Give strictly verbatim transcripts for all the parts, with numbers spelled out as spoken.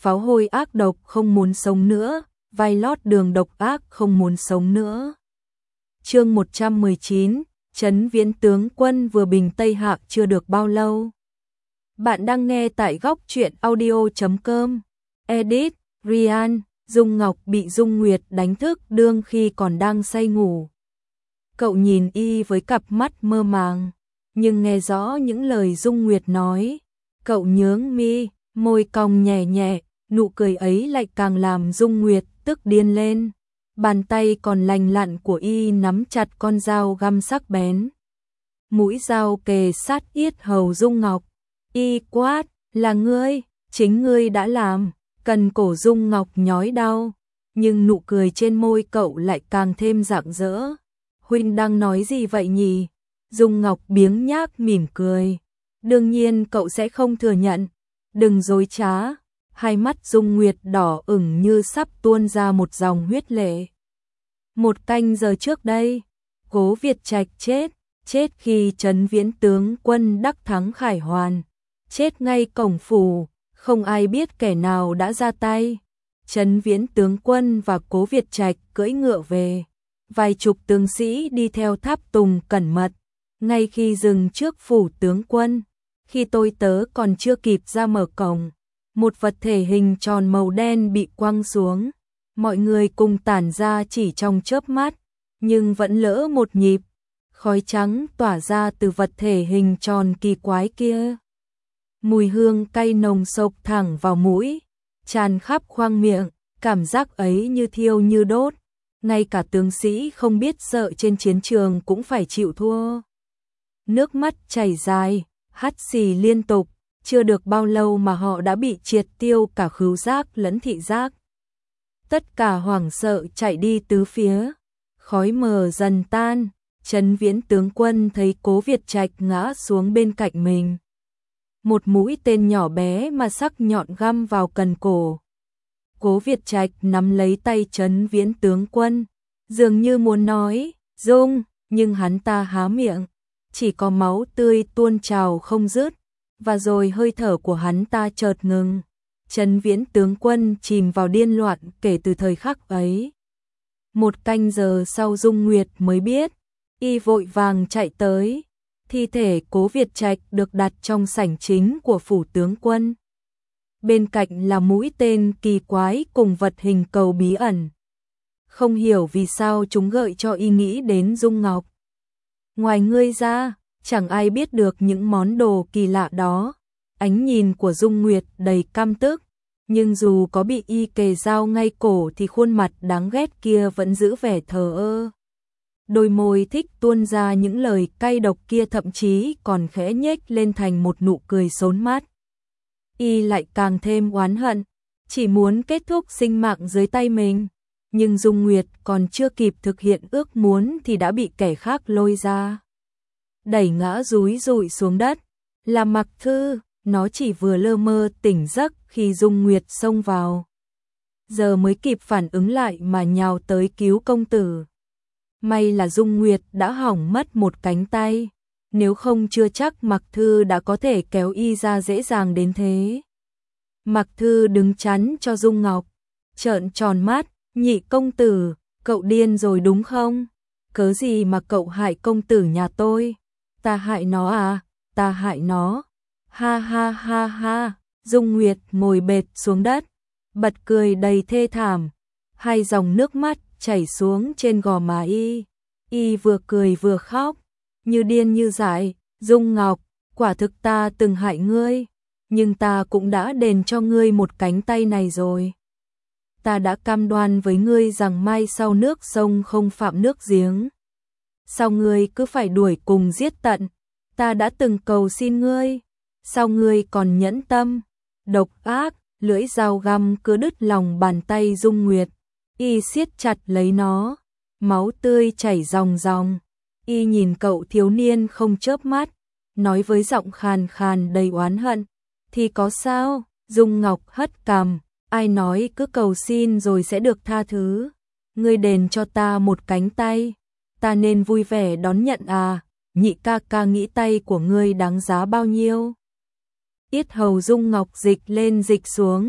pháo hôi ác độc không muốn sống nữa, vai lót đường độc ác không muốn sống nữa. Chương một trăm mười chín, Trấn Viễn tướng quân vừa bình Tây Hạ chưa được bao lâu. Bạn đang nghe tại góc truyện audio chấm com. Edit, Ryan, Dung Ngọc bị Dung Nguyệt đánh thức đương khi còn đang say ngủ. Cậu nhìn y với cặp mắt mơ màng, nhưng nghe rõ những lời Dung Nguyệt nói. Cậu nhướng mi, môi cong nhẹ nhẹ, nụ cười ấy lại càng làm Dung Nguyệt tức điên lên. Bàn tay còn lành lặn của y nắm chặt con dao găm sắc bén. Mũi dao kề sát yết hầu Dung Ngọc. Y quát, là ngươi, chính ngươi đã làm. Cần cổ Dung Ngọc nhói đau, nhưng nụ cười trên môi cậu lại càng thêm rạng rỡ. Huynh đang nói gì vậy nhỉ? Dung Ngọc biếng nhác mỉm cười. Đương nhiên cậu sẽ không thừa nhận. Đừng dối trá. Hai mắt Dung Nguyệt đỏ ửng như sắp tuôn ra một dòng huyết lệ. Một canh giờ trước đây, Cố Việt Trạch chết, chết khi Trấn Viễn tướng quân đắc thắng khải hoàn, chết ngay cổng phủ, không ai biết kẻ nào đã ra tay. Trấn Viễn tướng quân và Cố Việt Trạch cưỡi ngựa về, vài chục tướng sĩ đi theo tháp tùng cẩn mật, ngay khi dừng trước phủ tướng quân, khi tôi tớ còn chưa kịp ra mở cổng. Một vật thể hình tròn màu đen bị quăng xuống, mọi người cùng tản ra chỉ trong chớp mắt, nhưng vẫn lỡ một nhịp, khói trắng tỏa ra từ vật thể hình tròn kỳ quái kia. Mùi hương cay nồng sộc thẳng vào mũi, tràn khắp khoang miệng, cảm giác ấy như thiêu như đốt, ngay cả tướng sĩ không biết sợ trên chiến trường cũng phải chịu thua. Nước mắt chảy dài, hắt xì liên tục. Chưa được bao lâu mà họ đã bị triệt tiêu cả khứu giác lẫn thị giác. Tất cả hoảng sợ chạy đi tứ phía. Khói mờ dần tan. Trấn Viễn tướng quân thấy Cố Việt Trạch ngã xuống bên cạnh mình. Một mũi tên nhỏ bé mà sắc nhọn găm vào cần cổ. Cố Việt Trạch nắm lấy tay Trấn Viễn tướng quân, dường như muốn nói Dung, nhưng hắn ta há miệng, chỉ có máu tươi tuôn trào không dứt. Và rồi hơi thở của hắn ta chợt ngừng. Trấn Viễn tướng quân chìm vào điên loạn kể từ thời khắc ấy. Một canh giờ sau Dung Nguyệt mới biết, y vội vàng chạy tới. Thi thể Cố Việt Trạch được đặt trong sảnh chính của phủ tướng quân. Bên cạnh là mũi tên kỳ quái cùng vật hình cầu bí ẩn. Không hiểu vì sao chúng gợi cho y nghĩ đến Dung Ngọc. Ngoài ngươi ra, chẳng ai biết được những món đồ kỳ lạ đó. Ánh nhìn của Dung Nguyệt đầy căm tức, nhưng dù có bị y kề dao ngay cổ thì khuôn mặt đáng ghét kia vẫn giữ vẻ thờ ơ. Đôi môi thích tuôn ra những lời cay độc kia thậm chí còn khẽ nhếch lên thành một nụ cười xốn mát. Y lại càng thêm oán hận, chỉ muốn kết thúc sinh mạng dưới tay mình. Nhưng Dung Nguyệt còn chưa kịp thực hiện ước muốn thì đã bị kẻ khác lôi ra, đẩy ngã rúi rụi xuống đất. Là Mặc Thư, nó chỉ vừa lơ mơ tỉnh giấc khi Dung Nguyệt xông vào. Giờ mới kịp phản ứng lại mà nhào tới cứu công tử. May là Dung Nguyệt đã hỏng mất một cánh tay, nếu không chưa chắc Mặc Thư đã có thể kéo y ra dễ dàng đến thế. Mặc Thư đứng chắn cho Dung Ngọc, trợn tròn mắt, nhị công tử, cậu điên rồi đúng không? Cớ gì mà cậu hại công tử nhà tôi? Ta hại nó à? Ta hại nó? Ha ha ha ha. Dung Nguyệt ngồi bệt xuống đất, bật cười đầy thê thảm. Hai dòng nước mắt chảy xuống trên gò má y. Y vừa cười vừa khóc, như điên như dại. Dung Ngọc, quả thực ta từng hại ngươi, nhưng ta cũng đã đền cho ngươi một cánh tay này rồi. Ta đã cam đoan với ngươi rằng mai sau nước sông không phạm nước giếng. Sao ngươi cứ phải đuổi cùng giết tận? Ta đã từng cầu xin ngươi, sao ngươi còn nhẫn tâm? Độc ác, lưỡi dao găm cứ đứt lòng bàn tay Dung Nguyệt. Y siết chặt lấy nó, máu tươi chảy ròng ròng. Y nhìn cậu thiếu niên không chớp mắt, nói với giọng khàn khàn đầy oán hận. Thì có sao? Dung Ngọc hất cằm. Ai nói cứ cầu xin rồi sẽ được tha thứ? Ngươi đền cho ta một cánh tay, ta nên vui vẻ đón nhận à? Nhị ca ca nghĩ tay của ngươi đáng giá bao nhiêu? Yết hầu Dung Ngọc dịch lên dịch xuống,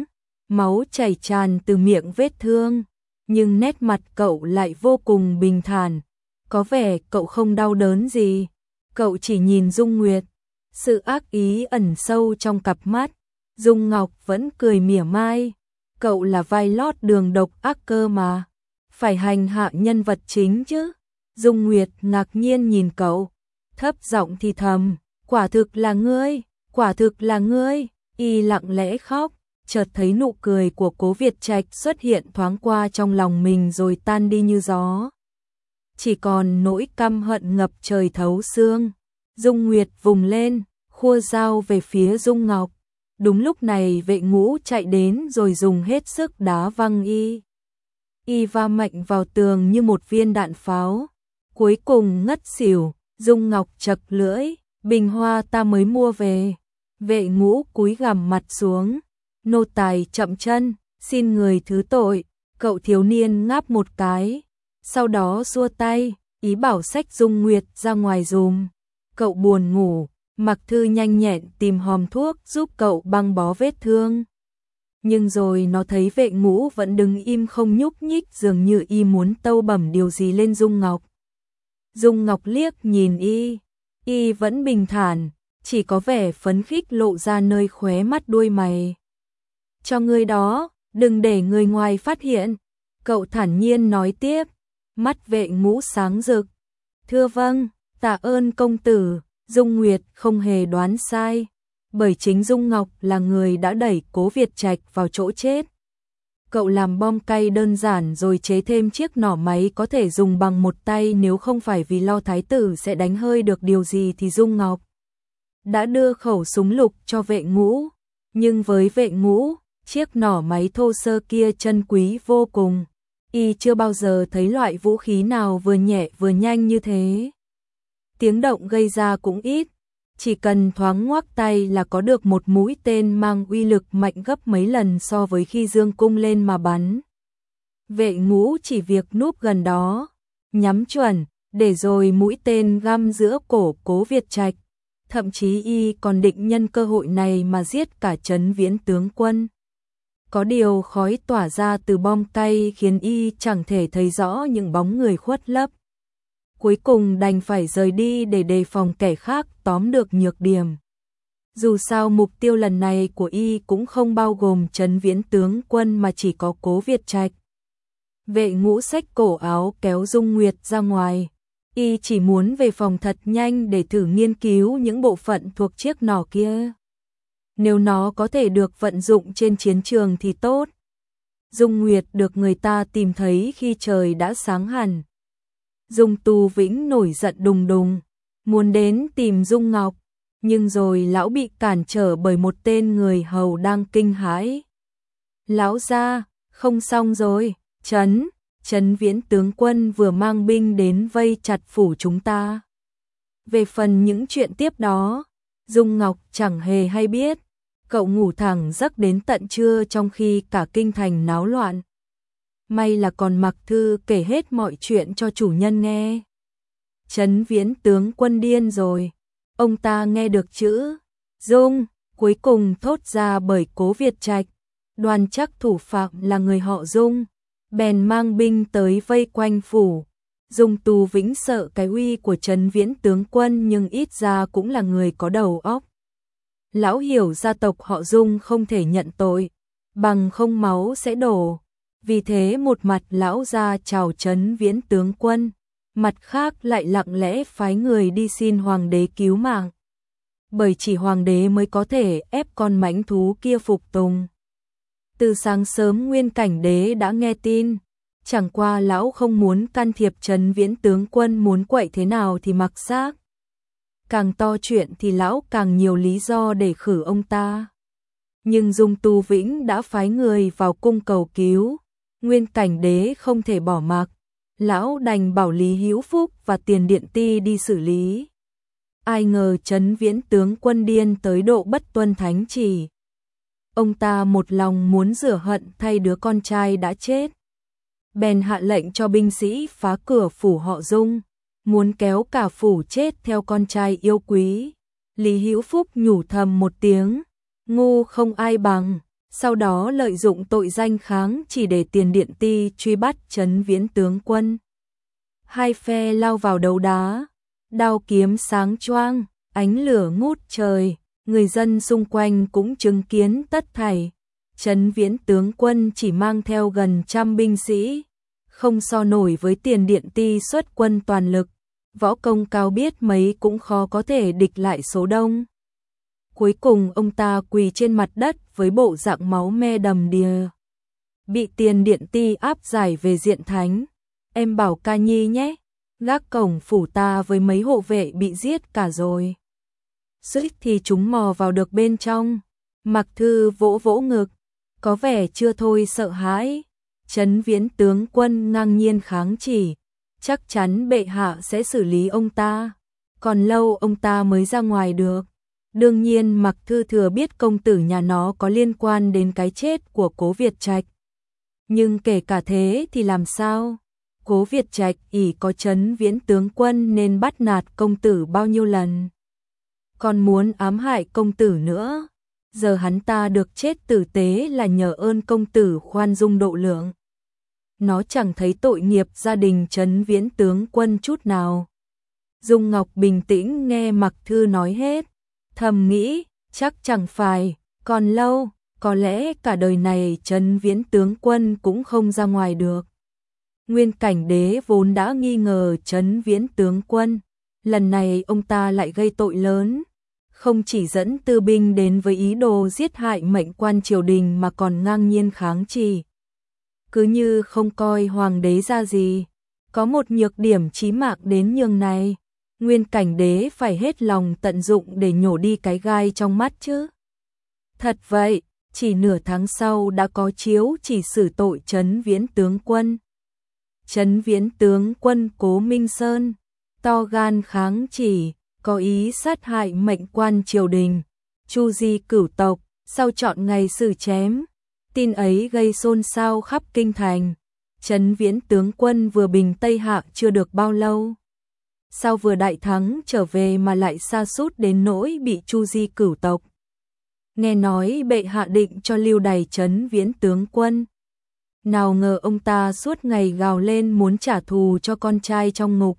máu chảy tràn từ miệng vết thương, nhưng nét mặt cậu lại vô cùng bình thản, có vẻ cậu không đau đớn gì, cậu chỉ nhìn Dung Nguyệt, sự ác ý ẩn sâu trong cặp mắt. Dung Ngọc vẫn cười mỉa mai, cậu là vai lót đường độc ác cơ mà, phải hành hạ nhân vật chính chứ. Dung Nguyệt ngạc nhiên nhìn cậu, thấp giọng thì thầm, quả thực là ngươi, quả thực là ngươi. Y lặng lẽ khóc, chợt thấy nụ cười của Cố Việt Trạch xuất hiện thoáng qua trong lòng mình rồi tan đi như gió. Chỉ còn nỗi căm hận ngập trời thấu xương. Dung Nguyệt vùng lên, khua dao về phía Dung Ngọc. Đúng lúc này vệ ngũ chạy đến rồi dùng hết sức đá văng y. Y va mạnh vào tường như một viên đạn pháo. Cuối cùng ngất xỉu, Dung Ngọc chật lưỡi, bình hoa ta mới mua về. Vệ ngũ cúi gằm mặt xuống, nô tài chậm chân, xin người thứ tội. Cậu thiếu niên ngáp một cái, sau đó xua tay, ý bảo xách Dung Nguyệt ra ngoài dùm. Cậu buồn ngủ, Mặc Thư nhanh nhẹn tìm hòm thuốc giúp cậu băng bó vết thương. Nhưng rồi nó thấy vệ ngũ vẫn đứng im không nhúc nhích, dường như y muốn tâu bẩm điều gì lên Dung Ngọc. Dung Ngọc liếc nhìn y, y vẫn bình thản, chỉ có vẻ phấn khích lộ ra nơi khóe mắt đuôi mày. Cho người đó, đừng để người ngoài phát hiện. Cậu thản nhiên nói tiếp, mắt vệ ngũ sáng rực. Thưa vâng, tạ ơn công tử. Dung Nguyệt không hề đoán sai, bởi chính Dung Ngọc là người đã đẩy Cố Việt Trạch vào chỗ chết. Cậu làm bom cay đơn giản rồi chế thêm chiếc nỏ máy có thể dùng bằng một tay, nếu không phải vì lo thái tử sẽ đánh hơi được điều gì thì Dung Ngọc đã đưa khẩu súng lục cho vệ ngũ. Nhưng với vệ ngũ, chiếc nỏ máy thô sơ kia chân quý vô cùng. Y chưa bao giờ thấy loại vũ khí nào vừa nhẹ vừa nhanh như thế. Tiếng động gây ra cũng ít, chỉ cần thoáng ngoắc tay là có được một mũi tên mang uy lực mạnh gấp mấy lần so với khi giương cung lên mà bắn. Vệ ngũ chỉ việc núp gần đó, nhắm chuẩn, để rồi mũi tên găm giữa cổ Cố Việt Trạch. Thậm chí y còn định nhân cơ hội này mà giết cả Trấn Viễn tướng quân. Có điều khói tỏa ra từ bom cay khiến y chẳng thể thấy rõ những bóng người khuất lấp. Cuối cùng đành phải rời đi để đề phòng kẻ khác tóm được nhược điểm. Dù sao mục tiêu lần này của y cũng không bao gồm Trấn Viễn tướng quân mà chỉ có Cố Việt Trạch. Vệ ngũ xách cổ áo kéo Dung Nguyệt ra ngoài. Y chỉ muốn về phòng thật nhanh để thử nghiên cứu những bộ phận thuộc chiếc nỏ kia. Nếu nó có thể được vận dụng trên chiến trường thì tốt. Dung Nguyệt được người ta tìm thấy khi trời đã sáng hẳn. Dung Tu Vĩnh nổi giận đùng đùng, muốn đến tìm Dung Ngọc, nhưng rồi lão bị cản trở bởi một tên người hầu đang kinh hãi. Lão gia, không xong rồi, Trấn, Trấn Viễn tướng quân vừa mang binh đến vây chặt phủ chúng ta. Về phần những chuyện tiếp đó, Dung Ngọc chẳng hề hay biết, cậu ngủ thẳng giấc đến tận trưa trong khi cả kinh thành náo loạn. May là còn Mặc Thư kể hết mọi chuyện cho chủ nhân nghe. Trấn Viễn tướng quân điên rồi, ông ta nghe được chữ Dung cuối cùng thốt ra bởi Cố Việt Trạch, đoan chắc thủ phạm là người họ Dung, bèn mang binh tới vây quanh phủ. Dung Tu Vĩnh sợ cái uy của Trấn Viễn tướng quân nhưng ít ra cũng là người có đầu óc. Lão hiểu gia tộc họ Dung không thể nhận tội, bằng không máu sẽ đổ. Vì thế một mặt lão ra chào Trấn Viễn tướng quân, mặt khác lại lặng lẽ phái người đi xin hoàng đế cứu mạng. Bởi chỉ hoàng đế mới có thể ép con mãnh thú kia phục tùng. Từ sáng sớm Nguyên Cảnh đế đã nghe tin, chẳng qua lão không muốn can thiệp Trấn Viễn tướng quân muốn quậy thế nào thì mặc xác. Càng to chuyện thì lão càng nhiều lý do để khử ông ta. Nhưng Dung Tu Vĩnh đã phái người vào cung cầu cứu, Nguyên Cảnh đế không thể bỏ mặc, lão đành bảo Lý Hữu Phúc và Tiền Điện Ti đi xử lý. Ai ngờ Trấn Viễn tướng quân điên tới độ bất tuân thánh chỉ. Ông ta một lòng muốn rửa hận thay đứa con trai đã chết. Bèn hạ lệnh cho binh sĩ phá cửa phủ họ Dung, muốn kéo cả phủ chết theo con trai yêu quý. Lý Hữu Phúc nhủ thầm một tiếng, ngu không ai bằng, sau đó lợi dụng tội danh kháng chỉ để Tiền Điện Ti truy bắt Trấn Viễn tướng quân. Hai phe lao vào đấu đá, đao kiếm sáng choang, ánh lửa ngút trời, người dân xung quanh cũng chứng kiến tất thảy. Trấn Viễn tướng quân chỉ mang theo gần trăm binh sĩ, không so nổi với Tiền Điện Ti xuất quân toàn lực, võ công cao biết mấy cũng khó có thể địch lại số đông. Cuối cùng ông ta quỳ trên mặt đất với bộ dạng máu me đầm đìa, bị Tiền Điện Ti áp giải về Diện Thánh. Em bảo ca nhi nhé, gác cổng phủ ta với mấy hộ vệ bị giết cả rồi. Suýt thì chúng mò vào được bên trong. Mặc Thư vỗ vỗ ngực, có vẻ chưa thôi sợ hãi. Trấn Viễn tướng quân ngang nhiên kháng chỉ, chắc chắn bệ hạ sẽ xử lý ông ta, còn lâu ông ta mới ra ngoài được. Đương nhiên Mặc Thư thừa biết công tử nhà nó có liên quan đến cái chết của Cố Việt Trạch. Nhưng kể cả thế thì làm sao? Cố Việt Trạch ỷ có Trấn Viễn tướng quân nên bắt nạt công tử bao nhiêu lần, còn muốn ám hại công tử nữa. Giờ hắn ta được chết tử tế là nhờ ơn công tử khoan dung độ lượng. Nó chẳng thấy tội nghiệp gia đình Trấn Viễn tướng quân chút nào. Dung Ngọc bình tĩnh nghe Mặc Thư nói hết, thầm nghĩ, chắc chẳng phải, còn lâu, có lẽ cả đời này Trấn Viễn tướng quân cũng không ra ngoài được. Nguyên Cảnh Đế vốn đã nghi ngờ Trấn Viễn tướng quân, lần này ông ta lại gây tội lớn, không chỉ dẫn tư binh đến với ý đồ giết hại mệnh quan triều đình mà còn ngang nhiên kháng chỉ. Cứ như không coi hoàng đế ra gì, có một nhược điểm chí mạng đến nhường này, Nguyên Cảnh Đế phải hết lòng tận dụng để nhổ đi cái gai trong mắt chứ. Thật vậy, chỉ nửa tháng sau đã có chiếu chỉ xử tội Trấn Viễn tướng quân. Trấn Viễn tướng quân Cố Minh Sơn, to gan kháng chỉ, có ý sát hại mệnh quan triều đình, chu di cửu tộc, sau chọn ngày xử chém. Tin ấy gây xôn xao khắp kinh thành. Trấn Viễn tướng quân vừa bình Tây Hạ chưa được bao lâu, sao vừa đại thắng trở về mà lại sa sút đến nỗi bị chu di cửu tộc. Nghe nói bệ hạ định cho lưu đày Trấn Viễn tướng quân, nào ngờ ông ta suốt ngày gào lên muốn trả thù cho con trai trong ngục,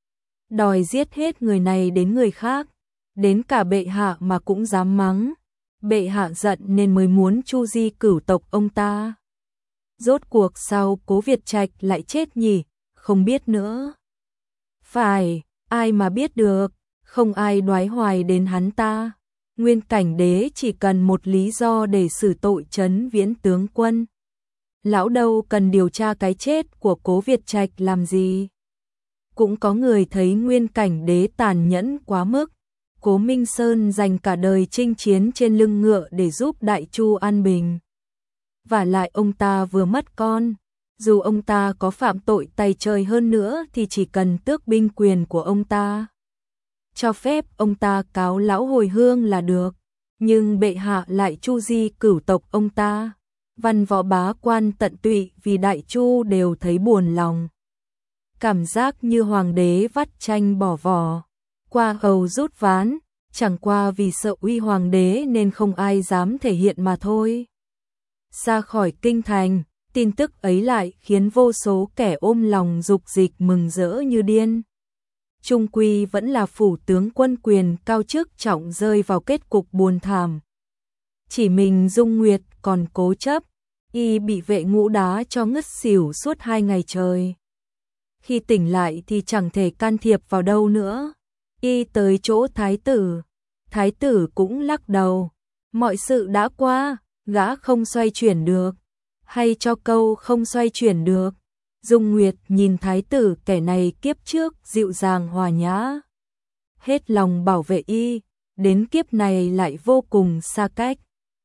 đòi giết hết người này đến người khác, đến cả bệ hạ mà cũng dám mắng. Bệ hạ giận nên mới muốn chu di cửu tộc ông ta. Rốt cuộc sao Cố Việt Trạch lại chết nhỉ? Không biết nữa. Phải, ai mà biết được, không ai đoái hoài đến hắn ta. Nguyên Cảnh Đế chỉ cần một lý do để xử tội Trấn Viễn tướng quân. Lão đâu cần điều tra cái chết của Cố Việt Trạch làm gì. Cũng có người thấy Nguyên Cảnh Đế tàn nhẫn quá mức. Cố Minh Sơn dành cả đời chinh chiến trên lưng ngựa để giúp Đại Chu an bình. Vả lại ông ta vừa mất con, dù ông ta có phạm tội tày trời hơn nữa thì chỉ cần tước binh quyền của ông ta, cho phép ông ta cáo lão hồi hương là được. Nhưng bệ hạ lại chu di cửu tộc ông ta, văn võ bá quan tận tụy vì Đại Chu đều thấy buồn lòng. Cảm giác như hoàng đế vắt chanh bỏ vỏ, qua hầu rút ván, chẳng qua vì sợ uy hoàng đế nên không ai dám thể hiện mà thôi. Xa khỏi kinh thành, tin tức ấy lại khiến vô số kẻ ôm lòng dục dịch mừng rỡ như điên. Trung quy vẫn là phủ tướng quân quyền cao chức trọng rơi vào kết cục buồn thảm. Chỉ mình Dung Nguyệt còn cố chấp, y bị vệ ngũ đá cho ngất xỉu suốt hai ngày trời. Khi tỉnh lại thì chẳng thể can thiệp vào đâu nữa. Y tới chỗ thái tử, thái tử cũng lắc đầu. Mọi sự đã qua, gã không xoay chuyển được. Hay cho câu không xoay chuyển được. Dung Nguyệt nhìn thái tử kẻ này kiếp trước dịu dàng hòa nhã, hết lòng bảo vệ y, đến kiếp này lại vô cùng xa cách.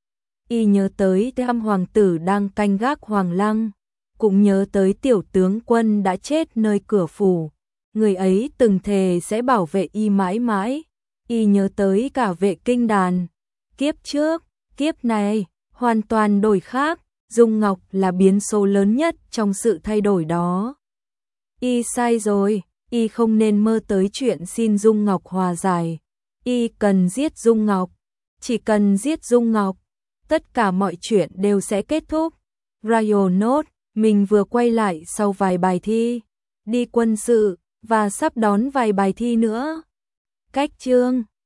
Y nhớ tới thăm hoàng tử đang canh gác hoàng lăng, cũng nhớ tới tiểu tướng quân đã chết nơi cửa phủ. Người ấy từng thề sẽ bảo vệ y mãi mãi. Y nhớ tới cả vệ kinh đàn. Kiếp trước, kiếp này, hoàn toàn đổi khác. Dung Ngọc là biến số lớn nhất trong sự thay đổi đó. Y sai rồi, y không nên mơ tới chuyện xin Dung Ngọc hòa giải. Y cần giết Dung Ngọc, chỉ cần giết Dung Ngọc. tất cả mọi chuyện đều sẽ kết thúc. Royal Note, mình vừa quay lại sau vài bài thi, đi quân sự, và sắp đón vài bài thi nữa. Cách chương